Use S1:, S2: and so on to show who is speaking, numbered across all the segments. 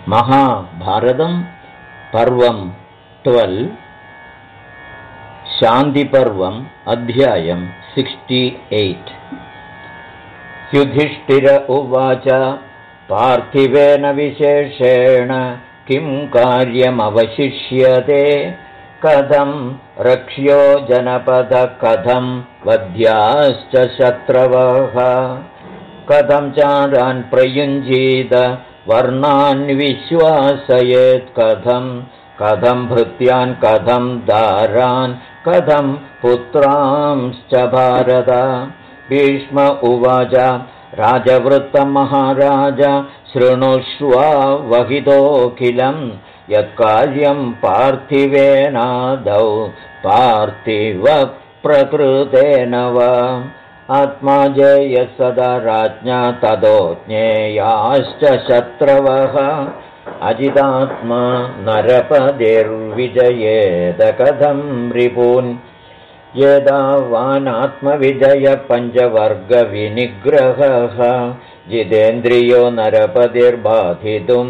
S1: महाभारतं पर्वं 12 शान्तिपर्वम् अध्यायं 68 युधिष्ठिर उवाच पार्थिवेन विशेषेण किं कार्यमवशिष्यते कथं रक्ष्यो जनपदः कथं वध्याश्च शत्रवः कथं चारान् प्रयुञ्जीत वर्णान् विश्वासयेत् कथं भृत्यान् कथं दारान् कथं पुत्रांश्च भारत भीष्म उवाच राजवृत्तं महाराज शृणुष्व वहितोऽखिलं यत्कार्यं पार्थिवेनादौ पार्थिव प्रकृतेन वा आत्मा जेयः सदा राज्ञा ततो ज्ञेयाश्च शत्रवः अजितात्मा नरपतिर्विजयेत कथं रिपून् यदावानात्मविजय पञ्चवर्गविनिग्रहः जितेन्द्रियो नरपतिर्बाधितुं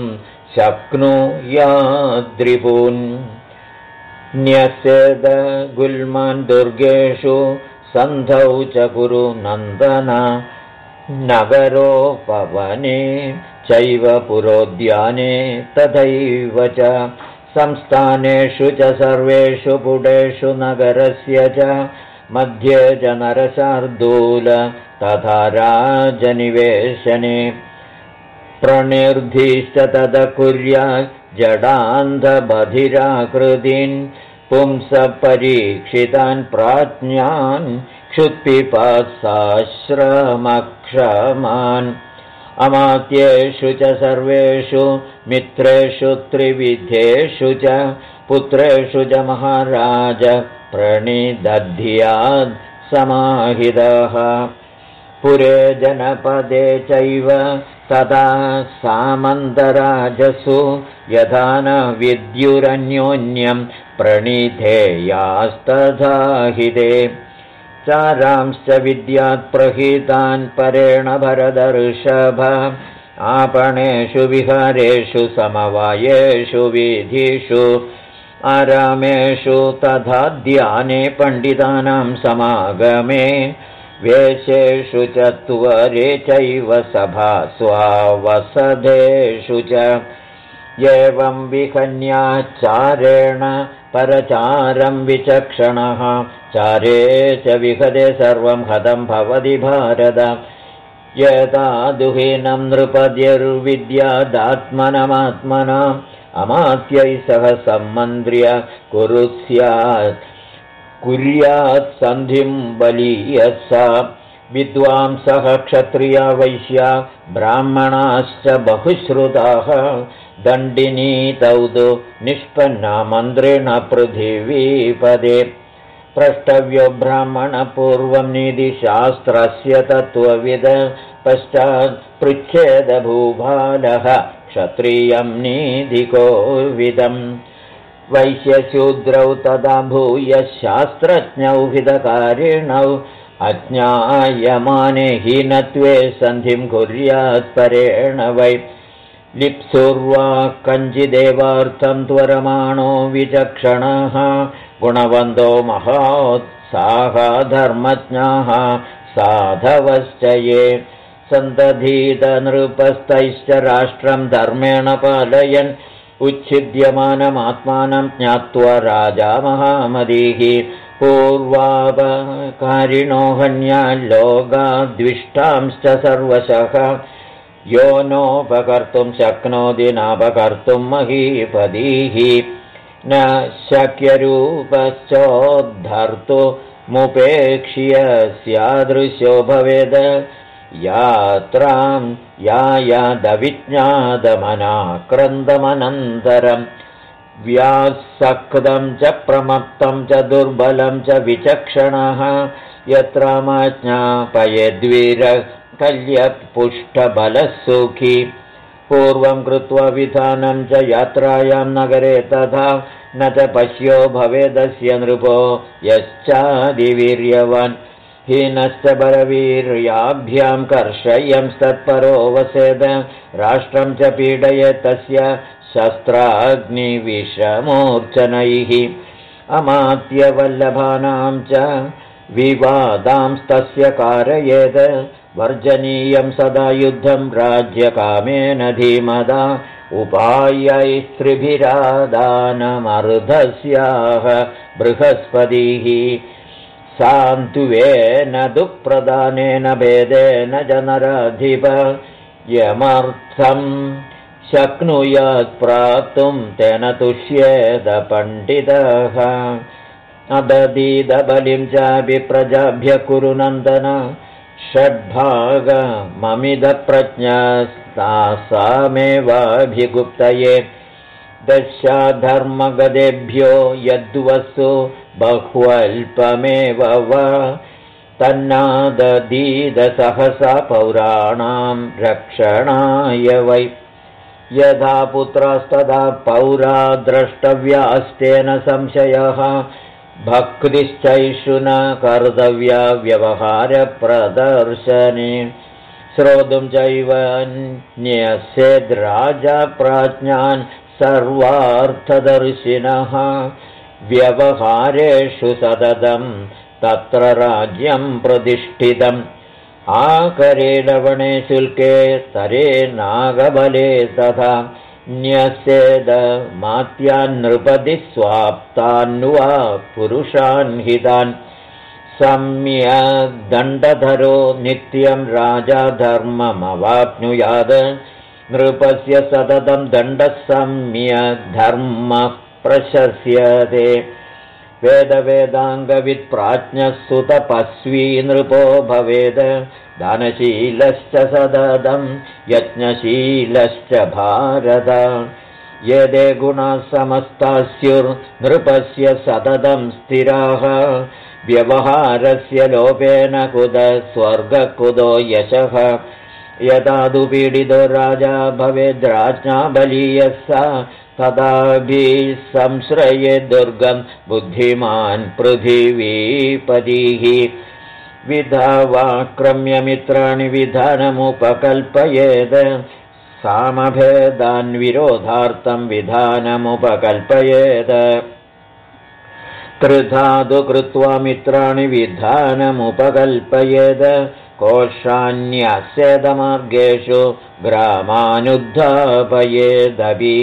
S1: शक्नुयाद्रिपून् न्यस्येद गुल्मान् दुर्गेषु सन्धौ च कुरु नन्दन नगरोपवने चैव पुरोद्याने तथैव च संस्थानेषु च सर्वेषु पुटेषु नगरस्य च मध्ये च नरशार्दूल तथा राजनिवेशने प्रणिर्धीश्च तद कुर्यात् जडान्धबधिराकृतीन् पुंसपरीक्षितान् प्राज्ञान् क्षुत्पिपासाश्रमक्षमान् अमात्येषु च सर्वेषु मित्रेषु त्रिविधेषु च पुत्रेषु च महाराज प्रणिदध्यात् समाहितः पुरे जनपदे चैव तदा सामन्तराजसु यथा न विद्युरन्योन्यं प्रणिधेयास्तथा हिते चारांश्च विद्यात् प्रहितान् परेण भरदर्षभ आपणेषु विहारेषु समवायेषु वीथिषु आरामेषु तथा ध्याने पण्डितानां समागमे वेशेषु च त्वरे चैव सभास्वावसधेषु च एवं विहन्याचारेण परचारं विचक्षणः चारे च विहदे सर्वं हतं भवति भारत यदा दुहीनं नृपतिर्विद्यादात्मनमात्मना अमात्यैः सह सम्मन्त्र्य कुर्यात् सन्धिं बलीयः सा विद्वांसः क्षत्रिया वैश्या ब्राह्मणाश्च बहुश्रुताः दण्डिनीतौ तु निष्पन्ना मन्त्रेण पृथिवीपदे प्रष्टव्यो ब्राह्मणपूर्वं नीतिशास्त्रस्य तत्त्वविद पश्चात् पृच्छेद भूभालः क्षत्रियं नीतिकोविदम् वैश्यशूद्रौ तदा भूय शास्त्रज्ञौ हितकारिणौ अज्ञायमाने हीनत्वे सन्धिं कुर्यात् परेण वै लिप्सुर्वा कञ्चिदेवार्थं त्वरमाणो विचक्षणः गुणवन्तो महात्साः धर्मज्ञाः साधवश्च ये सन्तधीतनृपस्तैश्च राष्ट्रं धर्मेण पालयन् उच्छिद्यमानमात्मानं ज्ञात्वा राजा महामदीः पूर्वापकारिणो हन्याल्लोकाद्विष्टांश्च सर्वशः यो नोपकर्तुं शक्नोति नापकर्तुं महीपदीः न शक्यरूपश्चोद्धर्तुमुपेक्ष्य स्यादृशो भवेद यात्रां यायादविज्ञातमनाक्रन्दमनन्तरं व्यासक्तं च प्रमत्तं च दुर्बलं च विचक्षणः यत्रामाज्ञापयद्वीरकल्यपुष्टबलः सुखी पूर्वं कृत्वा विधानं च यात्रायां नगरे तथा न च पश्यो भवेदस्य नृपो यश्चादिवीर्यवान् हीनश्च बलवीर्याभ्यां कर्षयंस्तत्परो वसेद राष्ट्रं च पीडयेत् तस्य शस्त्राग्निविषमूर्च्छनैः अमात्यवल्लभानां च विवादांस्तस्य कारयेत् वर्जनीयं सदा युद्धं राज्यकामेन धीमदा उपायैस्त्रिभिरादानमर्धस्याः बृहस्पतिः सान्त्वेन दुःप्रदानेन भेदेन जनराधिप यमर्थं शक्नुयात् प्राप्तुं तेन तुष्येद पण्डितः अददीदबलिं चापि प्रजाभ्यः कुरु नन्दन षड्भागममिदप्रज्ञास्तासामेवाभिगुप्तये दशाधर्मगदेभ्यो यद्वसु बहुल्पमेव वा तन्नाददीदसहसा पौराणां रक्षणाय वै यथा पुत्रास्तदा पौरा द्रष्टव्यास्तेन संशयः भक्तिश्चैषु न कर्तव्या व्यवहारप्रदर्शने श्रोतुं चैव न्यस्येद्राजा प्राज्ञान् सर्वार्थदर्शिनः व्यवहारेषु सततं तत्र राज्यं प्रतिष्ठितम् आकरे लवणे शुल्के तरे नागबले तथा न्यस्येद मात्यान्नृपति स्वाप्तान्वा पुरुषान् हितान् सम्यग्दण्डधरो नित्यं राजा धर्ममवाप्नुयात् नृपस्य सततं दण्डः सम्यग्धर्मः प्रशस्यते वेदवेदाङ्गवित्प्राज्ञः सुतपस्वी नृपो भवेद दानशीलश्च सततं यज्ञशीलश्च भारत यदे गुणाः समस्ताः स्युर्नृपस्य सततं स्थिराः व्यवहारस्य लोपेन कुत स्वर्गकुतो यशः यदा दुपीडितो राजा भवेद्राज्ञा बलीयः सा तदाभिसंश्रये दुर्गं बुद्धिमान् पृथिवीपतिः विधावाक्रम्य मित्राणि विधानमुपकल्पयेत् सामभेदान् विरोधार्थं विधानमुपकल्पयेत् त्रिधातु कृत्वा मित्राणि विधानमुपकल्पयेत् कोशान्यस्येदमार्गेषु ग्रामानुद्धापयेदपि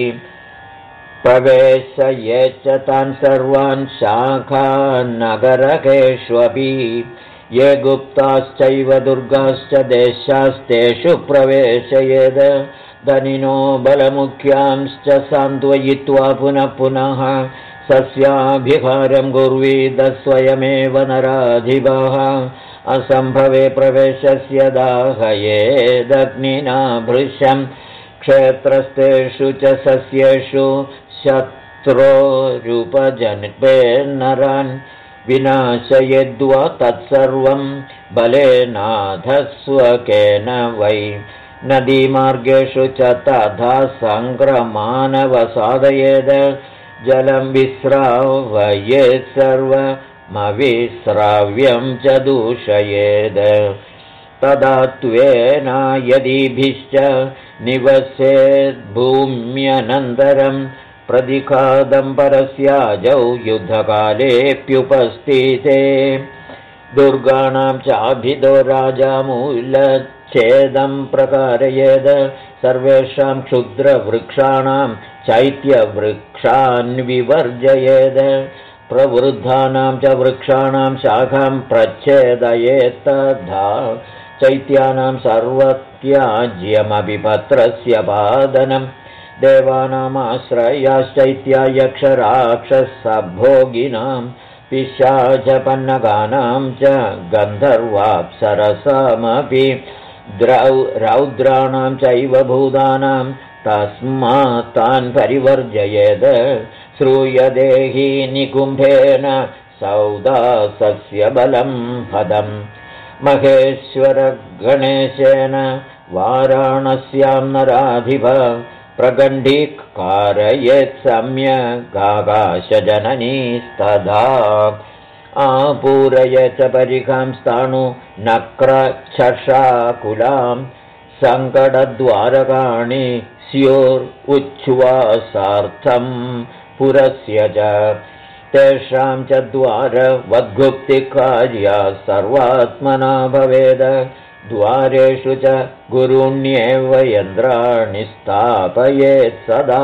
S1: प्रवेशयेच्च तान् सर्वान् शाखानगरकेष्वपि ये गुप्ताश्चैव दुर्गाश्च देशास्तेषु प्रवेशयेत् धनिनो बलमुख्यांश्च सान्त्वयित्वा पुनः पुनः सस्याभिहारं कुर्वीद स्वयमेव नराधिपः असम्भवे प्रवेशस्य दाहयेदग्निना भृशं क्षेत्रस्थेषु च सस्येषु शत्रोरुपजन्पेर्नरान् विनाशयेद्वा तत्सर्वं बलेनाधस्वकेन वै नदीमार्गेषु च तथा सङ्क्रमानवसादयेद् जलं विस्रावयेत् सर्वमविस्राव्यं च दूषयेद् तदा त्वेन यदीभिश्च निवसेद्भूम्यनन्तरं प्रतिखादं परस्याजौ युद्धकालेऽप्युपस्थिते दुर्गाणां चाभिदो राजा मूलच्छेदं प्रकारयेद् सर्वेषां क्षुद्रवृक्षाणां चैत्यवृक्षान् विवर्जयेद् प्रवृद्धानां च वृक्षाणां शाखां प्रच्छेदयेत् तथा चैत्यानां सर्वत्याज्यमपि पत्रस्य पादनं देवानामाश्रयाश्चैत्या यक्षराक्षसभोगिनां पिशाचपन्नगानां च गन्धर्वाप्सरसामपि रौद्राणां चैव भूतानां तस्मात् तान् परिवर्जयेद् श्रूयते हि निकुम्भेन सौदासस्य बलं पदम् महेश्वरगणेशेन वाराणस्यां नराधिप प्रगण्डीकारयेत् सम्यगाकाशजननीस्तदा आपूरय च परिखां स्थाणु नक्रच्छशाकुलां सङ्कटद्वारकाणि स्युरुच्छ्वासार्थं पुरस्य च तेषां च द्वारवद्गुप्तिकार्या सर्वात्मना भवेद द्वारेषु च गुरूण्येव यन्त्राणि स्थापयेत् सदा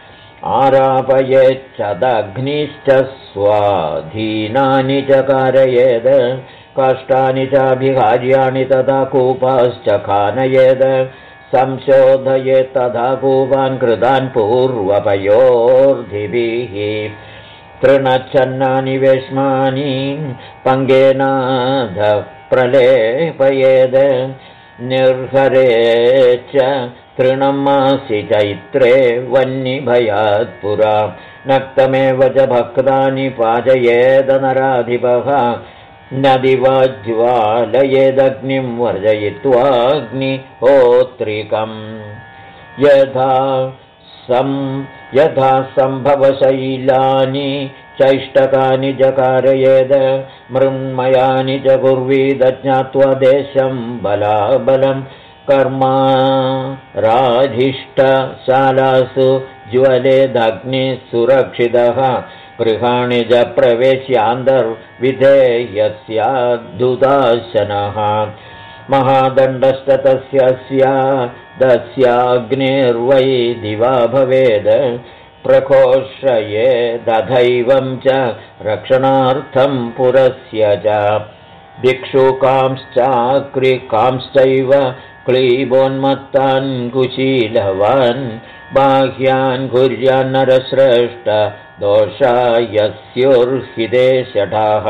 S1: आरापयेच्चदग्निश्च स्वाधीनानि च कारयेद काष्ठानि चाभिहार्याणि तथा कूपाश्च खानयेद संशोधयेत् तथा कूपान् कृतान् पूर्वपयोर्धिभिः तृणच्छन्नानि वेश्मानि पङ्गेनाध प्रलेपयेद निर्हरेच्च तृणमासि चैत्रे वह्निभयात् पुरा नक्तमेव च भक्तानि पाचयेद नराधिपः नदिवाज्वालयेदग्निं वर्जयित्वाग्निहोत्रिकम् यथा सम्भवशैलानि चैष्टकानि च कारयेद मृण्मयानि च कुर्वीद ज्ञात्वा देशं बलाबलं कर्माराधिष्ठशालासु ज्वलेदग्निः सुरक्षितः गृहाणि च प्रवेश्यान्तर्विधेयस्याद्धुताशनः महादण्डश्च तस्याग्निर्वै दिवा भवेद प्रकोष्ठये दधैवं च रक्षणार्थं पुरस्य च भिक्षुकांश्चाक्रिकांश्चैव क्लीबोन्मत्तान् कुशीलवान् बाह्यान् कुर्यान्नरश्रेष्ठ दोषाय स्युर्हिते शठाः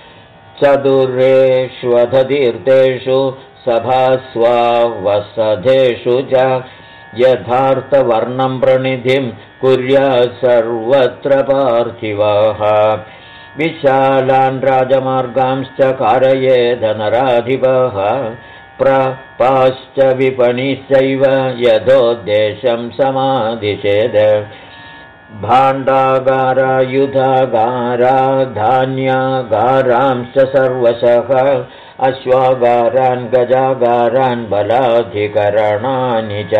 S1: चतुर्रेष्वधतीर्थेषु सभास्वावसधेषु च यथार्थवर्णं प्रणिधिं कुर्यात् सर्वत्र पार्थिवाः विशालान् राजमार्गांश्च कारयेद नराधिपः प्रपाश्च विपणिश्चैव यथोद्देशं समाधिशेद भाण्डागारायुधागारा धान्यागारांश्च सर्वशः अश्वागारान् गजागारान् बलाधिकरणानि च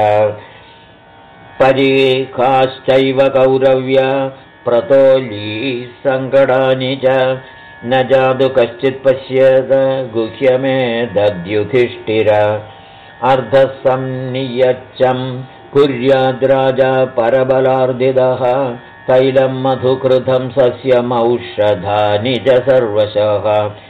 S1: परीखाश्चैव कौरव्य प्रतोली सङ्कटानि च न जातु कश्चित् पश्येद गुह्यमेतद्युधिष्ठिर अर्धसंनियच्चं कुर्याद्राजा परबलार्दिदः तैलं मधुकृतं सस्यमौषधानि च सर्वशः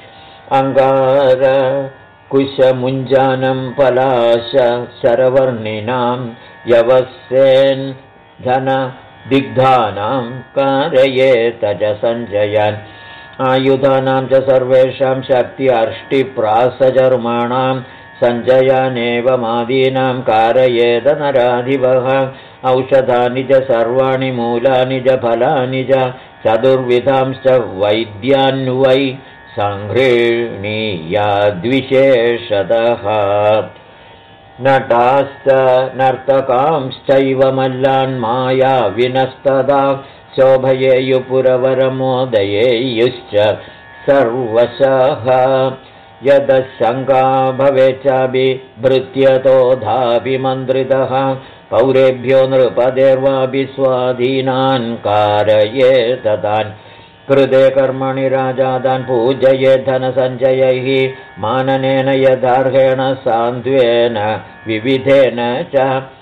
S1: अङ्गारकुशमुञ्जानं पलाश शरवर्णिनां यवस्येन् धनदिग्धानां कारयेत च सञ्जयान् आयुधानां च सर्वेषां शक्त्यर्ष्टिप्रासचर्माणां सञ्जयानेव मादीनां कारयेद नराधिपः औषधानि च सर्वाणि मूलानि च फलानि च चतुर्विधांश्च वैद्यान्वै सङ्गृह्णीयाद्विशेषतः नटाश्च नर्तकांश्चैव मल्लान् मायाविनस्तदा शोभयेयुपुरवरमोदयेयुश्च सर्वशः यदशङ्का भवेच्चाभिभृत्यतोधाभिमन्त्रितः पौरेभ्यो नृपदेर्वापि स्वाधीनान् कारयेत तान् कृते कर्मणि राजादान् पूजयेत् धनसञ्चयैः माननेन यदार्हेण सान्त्वेन विविधेन च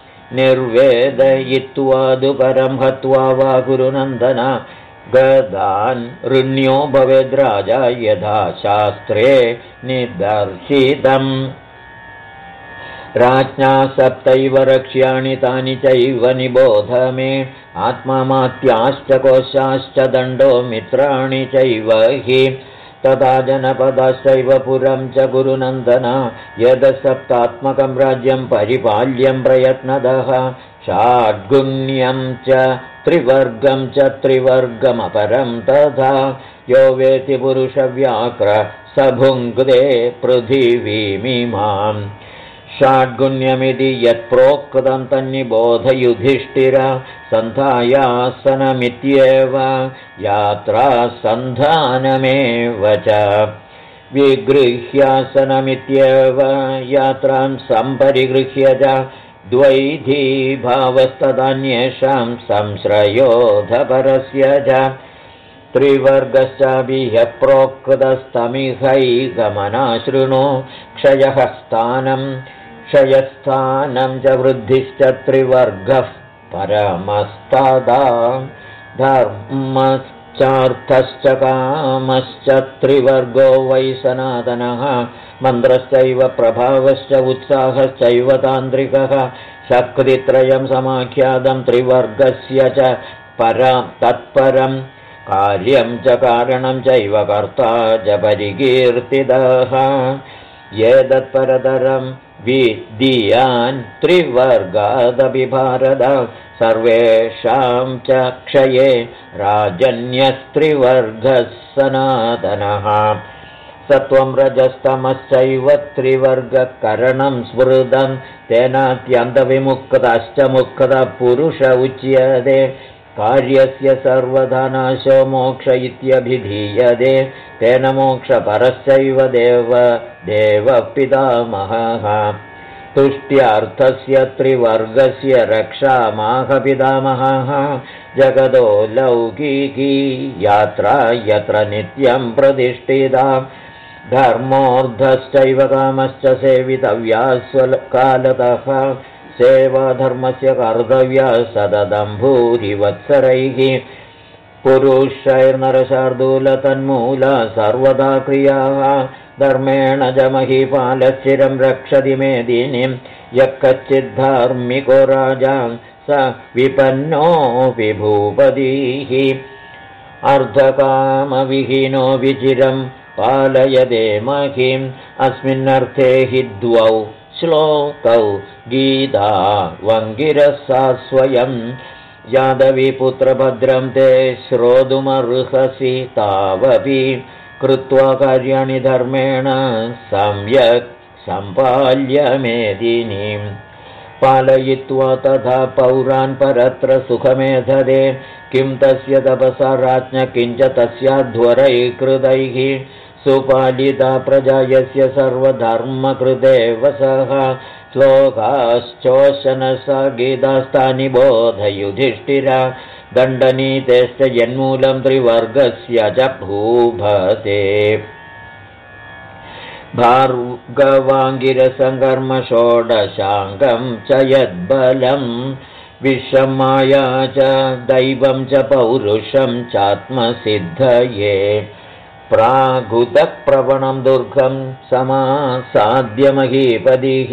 S1: निर्वेदयित्वादुपरं हत्वा वा गुरुनन्दन गदान् ऋण्यो भवेद्राजा यथा शास्त्रे निदर्शितम् राज्ञा सप्तैव रक्ष्याणि तानि चैव निबोध मे आत्मामात्याश्च कोशाश्च दण्डो मित्राणि चैव हि तथा जनपदाश्चैव पुरं च गुरुनन्दन यद सप्तात्मकं राज्यं परिपाल्यं प्रयत्नदः षाड्गुण्यं च त्रिवर्गं च त्रिवर्गमपरं तथा यो वेति पुरुषव्याघ्र स भुङ्क्ते पृथिवीमिमाम् षाड्गुण्यमिति यत्प्रोक्तं तन्निबोध युधिष्ठिर सन्धायासनमित्येव यात्रासन्धानमेव च विगृह्यासनमित्येव यात्रां सम्परिगृह्य च द्वैधीभावस्तदान्येषां संश्रयोधपरस्य च त्रिवर्गश्चापि ह्यः प्रोक्तस्तमिहैगमनाशृणु क्षयस्थानं च वृद्धिश्च त्रिवर्गः परमस्तदा धर्मश्चार्थश्च कामश्च त्रिवर्गो वै सनातनः मन्त्रश्चैव प्रभावश्च उत्साहश्चैव तान्त्रिकः शक्तित्रयं समाख्यातं त्रिवर्गस्य च तत्परं कार्यं च कारणं चैव कर्ता च परिकीर्तितः एतत्परतरं विदीयान् त्रिवर्गादपि भारत सर्वेषां च क्षये राजन्यस्त्रिवर्गः सनातनः सत्वं रजस्तमश्चैव त्रिवर्गकरणं स्मृतं तेनात्यन्तविमुक्तश्च मुक्तः पुरुष उच्यते कार्यस्य सर्वधा नाशो मोक्ष इत्यभिधीयते तेन मोक्षपरश्चैव देवः पितामहः तुष्ट्यार्थस्य त्रिवर्गस्य रक्षामाह पितामहः जगतो लौकिकी यात्रा यत्र नित्यं प्रतिष्ठिता धर्मोऽर्धश्चैव कामश्च सेवितव्या स्वकालतः सेवाधर्मस्य कर्तव्या सततं भूरिवत्सरैः पुरुषैर्नरशार्दूलतन्मूला सर्वदा क्रियाः धर्मेण च महीपालश्चिरं रक्षति मेदिनीं यः कच्चिद्धार्मिको राजा स विपन्नोऽपि भूपतिः अर्धकामविहीनो विचिरं पालयते महीम् अस्मिन्नर्थे हि द्वौ श्लोकौ गीता वङ्गिरसा स्वयं यादवीपुत्रभद्रं ते श्रोतुमर्हसि तावपि कृत्वा कार्याणि धर्मेण सम्यक् सम्पाल्य मेदिनीं पालयित्वा तथा पौरान् परत्र सुखमेधदे किं तस्य तपसा राज्ञ किञ्च तस्याध्वरैः कृतैः सुपालिता प्रजा यस्य सर्वधर्मकृते वसः श्लोकाश्चोशनसा गीतास्तानि बोधयुधिष्ठिरा दण्डनीतेश्च यन्मूलं त्रिवर्गस्य च भूभते भार्गवाङ्गिरसङ्कर्म षोडशाङ्गं च यद्बलं विषमाया च दैवं च पौरुषं चात्मसिद्धये प्रागुतप्रवणं दुर्गं समासाद्यमहीपतिः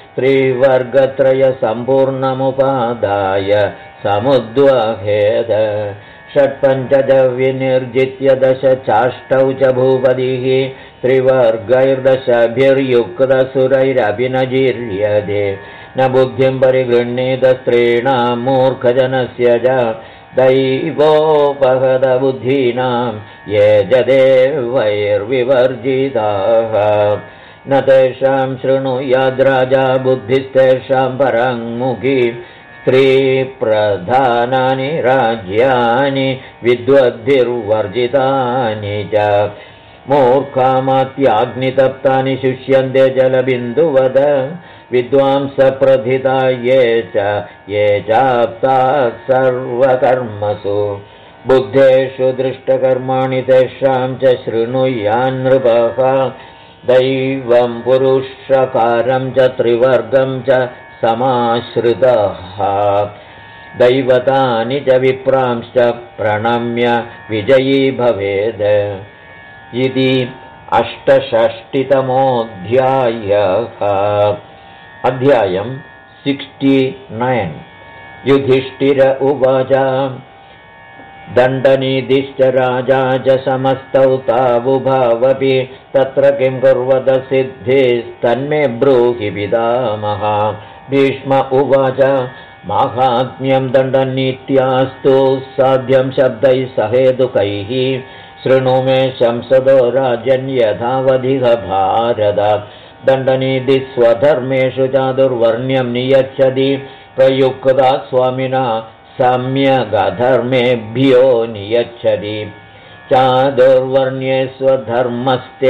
S1: त्रिवर्गत्रयसम्पूर्णमुपादाय समुद्वहेद षट्पञ्चज विनिर्जित्य दश चाष्टौ च भूपतिः त्रिवर्गैर्दशभिर्युक्तसुरैरपि न जीर्यते न बुद्धिं परिगृह्णीतस्त्रीणां मूर्खजनस्य च दैवोपहतबुद्धीनां ये जदेवैर्विवर्जिताः न तेषां शृणुयाद्राजा बुद्धिस्तेषां परङ्मुखी स्त्रीप्रधानानि राज्यानि विद्वद्भिर्वर्जितानि च मूर्खामात्याग्नितप्तानि शुष्यन्ते जलबिन्दुवद विद्वांसप्रथिता ये चाप्ताः सर्वकर्मसु बुद्धेषु दृष्टकर्माणि तेषां च शृणुयान्नृपः दैवं पुरुषकारं च त्रिवर्गं च समाश्रितः दैवतानि च विप्रांश्च प्रणम्य विजयी भवेत् इति 68तमोऽध्यायः अध्यायं 69 युधिष्ठिर उवाच दण्डनीतिश्च राजा च समस्तौ तावुभावपि तत्र किं कुर्वत सिद्धिस्तन्मे ब्रूहि पितामह भीष्म उवाच माहात्म्यं दण्डनीत्यास्तु साध्यं शब्दैः सहेतुकैः शृणु मे शंसदो राजन् यथावधिः भारत दण्डनीतिः स्वधर्मेषु चातुर्वर्ण्यं नियच्छति प्रयुक्ता स्वामिना सम्यगधर्मेभ्यो नियच्छति चादुर्वर्ण्ये स्वधर्मस्ते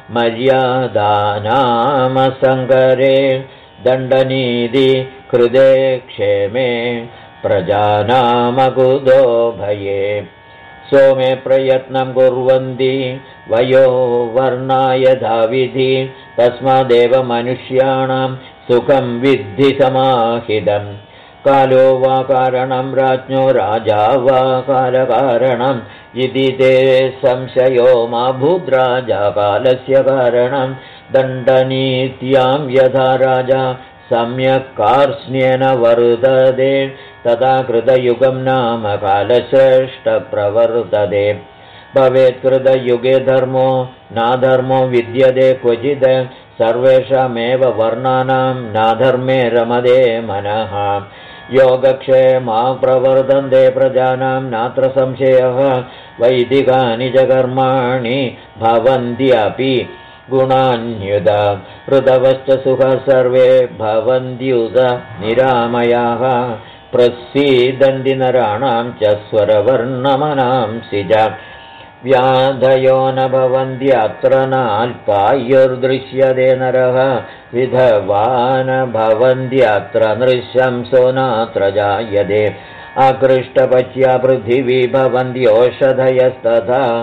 S1: मर्यादानामसङ्करे दण्डनीति कृते क्षेमे प्रजानामकुतो भये सोमे प्रयत्नं कुर्वन्ति वयो वर्णाय धाविधि तस्मादेव मनुष्याणां सुखं विद्धि समाहितम् कालो वा कारणं राज्ञो राजा वा कालकारणम् इति ते संशयो मा भूद्राजा कालस्य कारणं दण्डनीत्यां यथा राजा सम्यक् कार्ष्ण्येन वर्तते तथा कृतयुगं नाम कालश्रेष्ठप्रवर्तते भवेत् कृतयुगे धर्मो नाधर्मो विद्यते क्वचित् सर्वेषामेव वर्णानां नाधर्मे रमते मनः योगक्षेमा प्रवर्तन्ते प्रजानां नात्र संशयः वैदिकानि च कर्माणि भवन्त्यपि गुणान्युत ऋतवश्च सुखः सर्वे भवन्त्युत निरामयाः प्रसीदन्ति नराणां च स्वरवर्णमनांसि च व्याधयो न भवन्त्यत्र नाल्पायुर्दृश्यते नरः विधवा न भवन्त्यत्र नृशंसो नात्र जायते अकृष्टपच्या पृथिवी भवन्त्योषधयस्तथा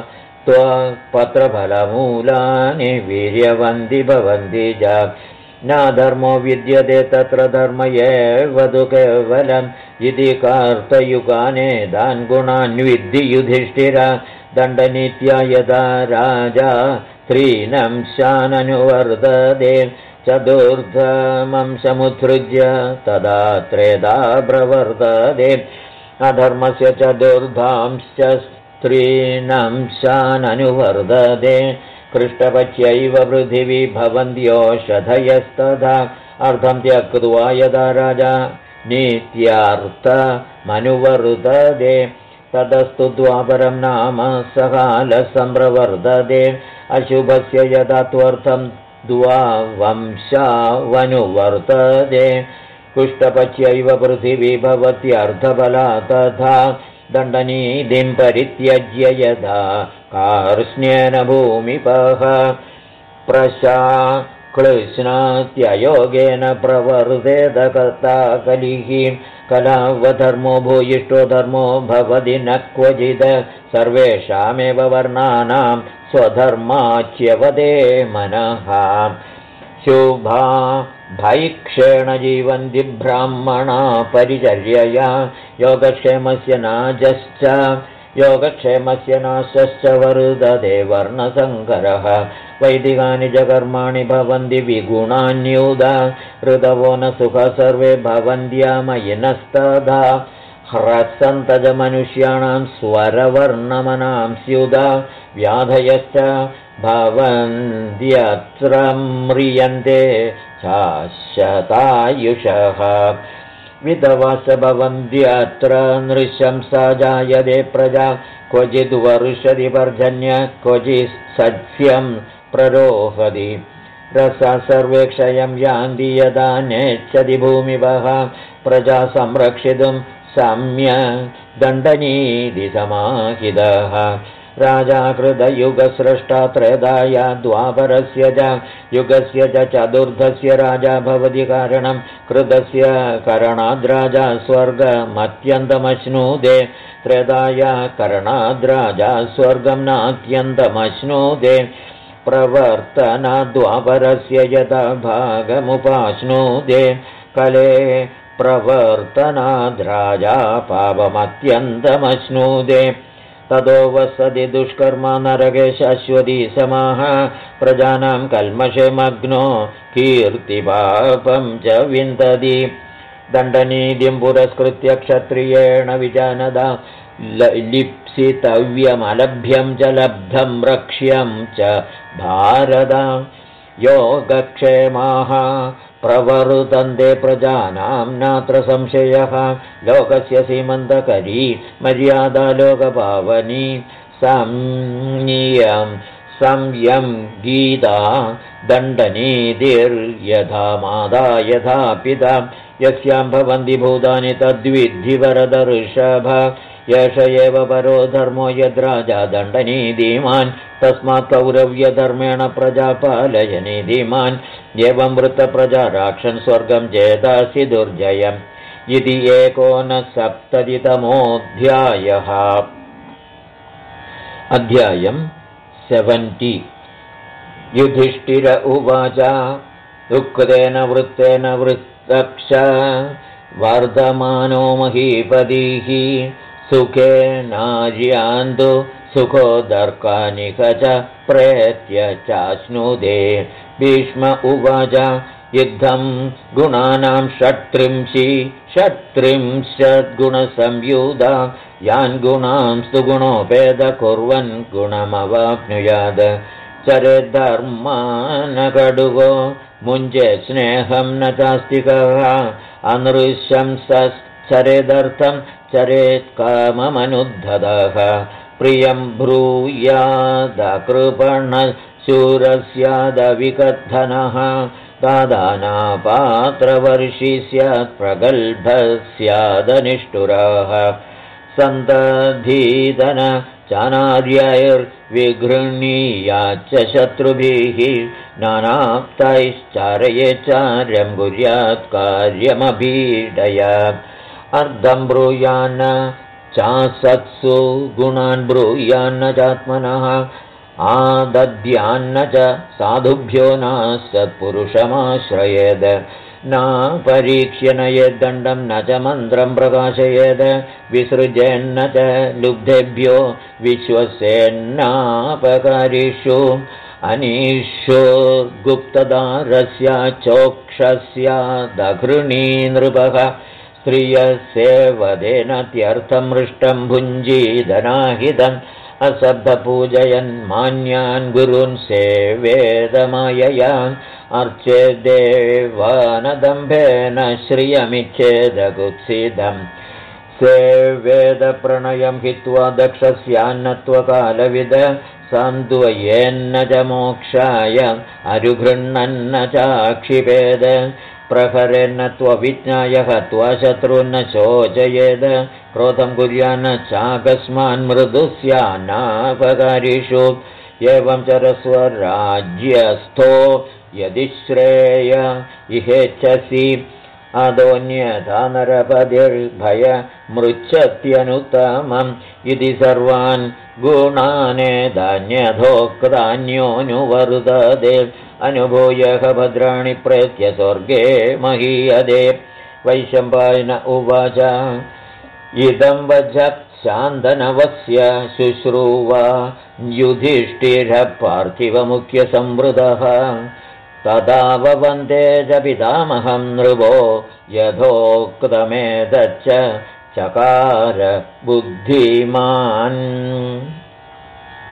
S1: त्वपत्रफलमूलानि वीर्यवन्ति भवन्ति च नाधर्मो विद्यते तत्र धर्म एव तु केवलम् इति कार्तयुगानेदान् गुणान् विद्धि युधिष्ठिर दण्डनीत्या यदा राजा स्त्रीनंशाननुवर्तते चतुर्थमंशमुत्सृज्य तदा त्रेधा प्रवर्तते अधर्मस्य चतुर्थांश्च स्त्रीनंशाननुवर्तते कृष्टपच्यैव पृथिवी भवन्त्योषधयस्तथा अर्थं त्यक्त्वा यदा राजा नीत्यार्थमनुवर्तते ततस्तु द्वापरं नाम सकालसम्प्रवर्तते अशुभस्य यदा त्वर्थं द्वावंशावनुवर्तते कुष्ठपच्यैव पृथिवी भवत्यर्थफला तथा दण्डनीतिं परित्यज्य यदा कार्ष्ण्येन भूमिपः प्रशाक्लृष्णात्ययोगेन प्रवर्तेत कर्ता कलिः कलावधर्मो भूयिष्ठो धर्मो भवति न क्वचित् सर्वेषामेव वर्णानां स्वधर्माच्यवदे मनः शुभा भैक्षेण जीवन्ति ब्राह्मणा परिचर्यया योगक्षेमस्य नाशश्च वर्धते वर्णसङ्करः वैदिकानि च कर्माणि भवन्ति विगुणान्युदा ऋतवो न सुख सर्वे भवन्त्यामयिनस्तदा ह्रसन्तज मनुष्याणां स्वरवर्णमनां स्युदा व्याधयश्च भवन्त्यत्र म्रियन्ते शाश्वतायुषः विधवाश्च भवन्त्यत्र नृशंसा जायते प्रजा क्वचिद् वर्षति पर्जन्य क्वचित् सस्यं प्ररोहति रसा सर्वे क्षयं यान्ति यदा नेच्छति भूमिवः प्रजा संरक्षितुं सम्यक् दण्डनीति समाहितः राजा कृतयुगस्रष्टा त्रेधाया द्वापरस्य च युगस्य च चतुर्थस्य राजा भवति कारणं कृतस्य करणाद्राजा स्वर्गमत्यन्तमश्नुते त्रेधाया करणाद्राजा स्वर्गं नात्यन्तमश्नुते प्रवर्तनाद्वापरस्य यथा भागमुपाश्नुते कले प्रवर्तनाद्राजा पापमत्यन्तमश्नुते ततो वसति दुष्कर्मा नरके शाश्वती समाः प्रजानां कल्मषे मग्नो कीर्तिपापं च विन्दति दण्डनीतिं पुरस्कृत्य क्षत्रियेण विजानदा लिप्सितव्यमलभ्यं च लब्धं रक्ष्यं च भारत योगक्षेमाः प्रवर्तन्ते प्रजानां नात्र संशयः लोकस्य सीमन्तकरी मर्यादा लोकपावनी संनियं संयं गीता दण्डनीतिर्यथा माता यथा पिता यस्यां भवन्ति भूतानि तद्विद्धि वरदर्षभ एष एव परो धर्मो यद्राजा दण्डनीतिमान् तस्मात् कौरव्यधर्मेण प्रजा पालय नीतिमान् एवं वृत्तप्रजा राक्षन् स्वर्गं जेतासि दुर्जयम् इति 1970तमोऽध्यायः। अध्यायं 70। युधिष्ठिर उवाच उक्तेन वृत्तेन वृत्तक्ष वर्धमानो महीपतिः सुखेनार्यान्तु सुखोदर्कानिक च प्रेत्य चाश्नुदे। भीष्म उवाच युद्धं गुणानां षट्त्रिंशद्गुणसंयुधा यान् गुणांस्तु गुणोपेद कुर्वन् गुणमवाप्नुयात् चरेद्धर्मानकडुगो मुञ्चे स्नेहं न चास्तिकः अनृशंसश्चरेदर्थं चरेत् काममनुद्धतः प्रियं ब्रूयादकृपणशूरस्यादविकथनः दादानापात्रवर्षी स्यात् प्रगल्भः स्यादनिष्ठुरः सन्तधीदन चानार्यैर्विगृह्णीयाच्च शत्रुभिः नानाप्तैश्चारयेच्चार्यं कुर्यात् कार्यमभीडयात् अर्धं ब्रूयान्न चासत्सु गुणान् ब्रूयान्न चात्मनः आदद्यान्न च साधुभ्यो नासत्पुरुषमाश्रयेद न परीक्ष्य नयेद्दण्डं न च मन्त्रं प्रकाशयेद विसृजेन्न च लुब्धेभ्यो विश्वसेन्नापकारिषु अनीशो गुप्तदारस्य चोक्षस्यादघृणी नृपः स्त्रियसेवदेनत्यर्थं मृष्टं भुञ्जीदनाहितम् असब्धपूजयन् मान्यान् गुरून् सेवेदमाययान् अर्चेदेवानदम्भेन श्रियमिच्छेदकुत्सितम् सेवेदप्रणयं हित्वा दक्षस्यान्नत्वकालविद सान्द्वयेन्न च मोक्षाय अरुगृह्णन्न चाक्षिपेद प्रहरेन्न त्वविज्ञाय हत्वा शत्रून्न शोचयेद क्रोधं कुर्यान्न चाकस्मान् मृदु स्यान्नापकारिषु एवं चरस्वराज्यस्थो यदि श्रेय इहेच्छसि अदोन्यथा नरपतिर्भयमृच्छत्यनुत्तमम् इति सर्वान् गुणानेधान्यथोक्तान्योऽनुवर्तते अनुभूयः भद्राणि प्रेत्य स्वर्गे महीयते। वैशम्पायन उवाच इदं वचः शान्तनवस्य शुश्रूवा युधिष्ठिरः पार्थिवमुख्यसंवृतः तदा वन्दे च पितामहं नृपो यथोक्तमेतच्च चकार बुद्धिमान्।